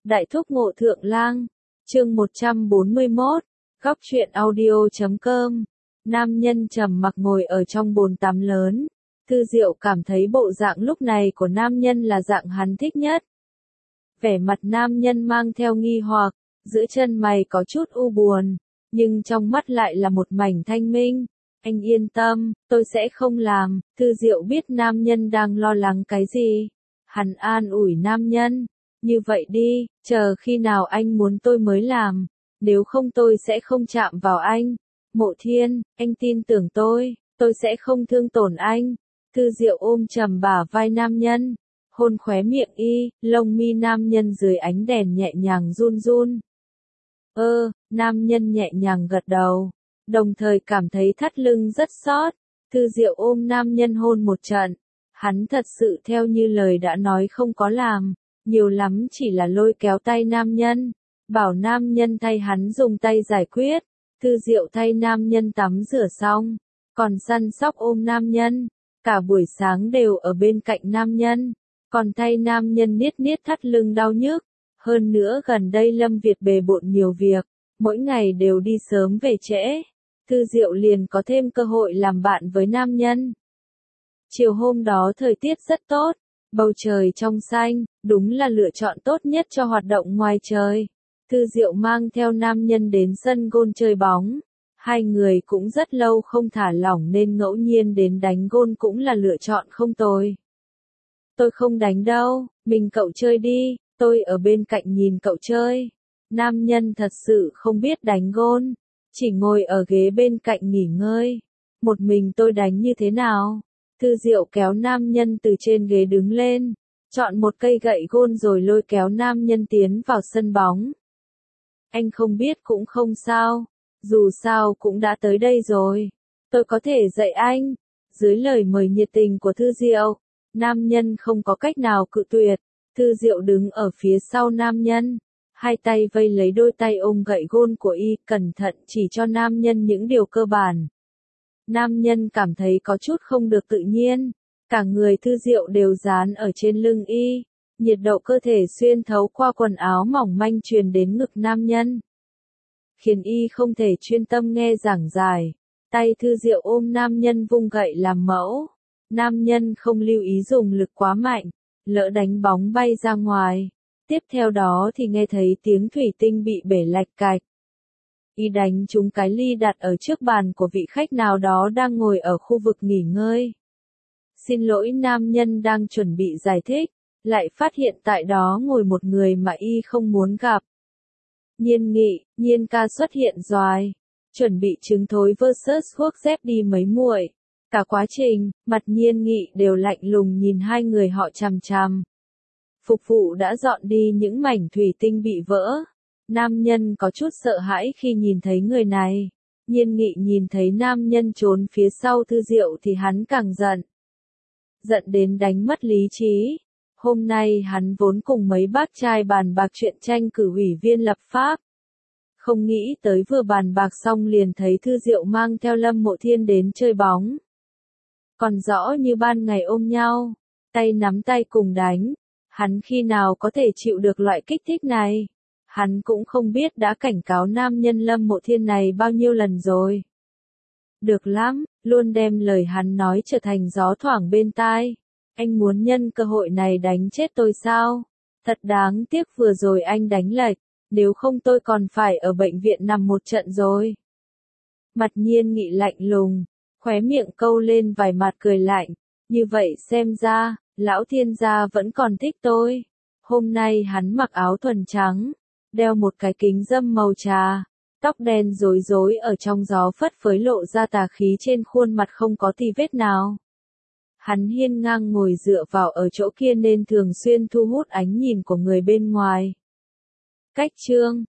Đại thúc ngộ thượng lang, chương 141, góc truyện audio.com. Nam nhân trầm mặc ngồi ở trong bồn tắm lớn. Thư Diệu cảm thấy bộ dạng lúc này của nam nhân là dạng hắn thích nhất. Vẻ mặt nam nhân mang theo nghi hoặc, giữa chân mày có chút u buồn, nhưng trong mắt lại là một mảnh thanh minh. Anh yên tâm, tôi sẽ không làm. Thư Diệu biết nam nhân đang lo lắng cái gì. Hắn an ủi nam nhân. Như vậy đi, chờ khi nào anh muốn tôi mới làm, nếu không tôi sẽ không chạm vào anh. Mộ Thiên, anh tin tưởng tôi sẽ không thương tổn anh. Thư Diệu ôm chầm bả vai nam nhân, hôn khóe miệng y, lông mi nam nhân dưới ánh đèn nhẹ nhàng run run. Nam nhân nhẹ nhàng gật đầu, đồng thời cảm thấy thắt lưng rất xót. Thư Diệu ôm nam nhân hôn một trận, hắn thật sự theo như lời đã nói không có làm. Nhiều lắm chỉ là lôi kéo tay nam nhân, bảo nam nhân thay hắn dùng tay giải quyết. Thư Diệu thay nam nhân tắm rửa xong, còn săn sóc ôm nam nhân, cả buổi sáng đều ở bên cạnh nam nhân, còn thay nam nhân niết niết thắt lưng đau nhức. Hơn nữa gần đây Lâm Việt bề bộn nhiều việc, mỗi ngày đều đi sớm về trễ, Thư Diệu liền có thêm cơ hội làm bạn với nam nhân. Chiều hôm đó thời tiết rất tốt. Bầu trời trong xanh, đúng là lựa chọn tốt nhất cho hoạt động ngoài trời. Thư Diệu mang theo nam nhân đến sân gôn chơi bóng. Hai người cũng rất lâu không thả lỏng nên ngẫu nhiên đến đánh gôn cũng là lựa chọn không tồi. Tôi không đánh đâu, mình cậu chơi đi, tôi ở bên cạnh nhìn cậu chơi. Nam nhân thật sự không biết đánh gôn, chỉ ngồi ở ghế bên cạnh nghỉ ngơi. Một mình tôi đánh như thế nào? Thư Diệu kéo nam nhân từ trên ghế đứng lên, chọn một cây gậy gôn rồi lôi kéo nam nhân tiến vào sân bóng. Anh không biết cũng không sao, dù sao cũng đã tới đây rồi, tôi có thể dạy anh. Dưới lời mời nhiệt tình của Thư Diệu, nam nhân không có cách nào cự tuyệt. Thư Diệu đứng ở phía sau nam nhân, hai tay vây lấy đôi tay ôm gậy gôn của y, cẩn thận chỉ cho nam nhân những điều cơ bản. Nam nhân cảm thấy có chút không được tự nhiên, cả người Thư Diệu đều dán ở trên lưng y, nhiệt độ cơ thể xuyên thấu qua quần áo mỏng manh truyền đến ngực nam nhân, khiến y không thể chuyên tâm nghe giảng giải. Tay Thư Diệu ôm nam nhân vung gậy làm mẫu, nam nhân không lưu ý dùng lực quá mạnh, lỡ đánh bóng bay ra ngoài, tiếp theo đó thì nghe thấy tiếng thủy tinh bị bể lạch cạch. Y đánh trúng cái ly đặt ở trước bàn của vị khách nào đó đang ngồi ở khu vực nghỉ ngơi. Xin lỗi, nam nhân đang chuẩn bị giải thích, lại phát hiện tại đó ngồi một người mà y không muốn gặp. Nhiên Nghị, Nhiên ca xuất hiện rồi, chuẩn bị trứng thối versus thuốc dép đi mấy muội. Cả quá trình, mặt Nhiên Nghị đều lạnh lùng nhìn hai người họ chằm chằm. Phục vụ đã dọn đi những mảnh thủy tinh bị vỡ. Nam nhân có chút sợ hãi khi nhìn thấy người này. Nhiên Nghị nhìn thấy nam nhân trốn phía sau Thư Diệu thì hắn càng giận. Giận đến đánh mất lý trí. Hôm nay hắn vốn cùng mấy bác trai bàn bạc chuyện tranh cử ủy viên lập pháp. Không nghĩ tới vừa bàn bạc xong liền thấy Thư Diệu mang theo Lâm Mộ Thiên đến chơi bóng. Còn rõ như ban ngày ôm nhau, tay nắm tay cùng đánh. Hắn khi nào có thể chịu được loại kích thích này? Hắn cũng không biết đã cảnh cáo nam nhân Lâm Mộ Thiên này bao nhiêu lần rồi. Được lắm, luôn đem lời hắn nói trở thành gió thoảng bên tai. Anh muốn nhân cơ hội này đánh chết tôi sao? Thật đáng tiếc vừa rồi anh đánh lệch, nếu không tôi còn phải ở bệnh viện nằm một trận rồi. Mặt Nhiên Nghị lạnh lùng, khóe miệng câu lên vài mặt cười lạnh. Như vậy xem ra, lão thiên gia vẫn còn thích tôi. Hôm nay hắn mặc áo thuần trắng, đeo một cái kính râm màu trà, tóc đen rối rối ở trong gió phất phới lộ ra tà khí trên khuôn mặt không có tì vết nào. Hắn hiên ngang ngồi dựa vào ở chỗ kia nên thường xuyên thu hút ánh nhìn của người bên ngoài. Cách chương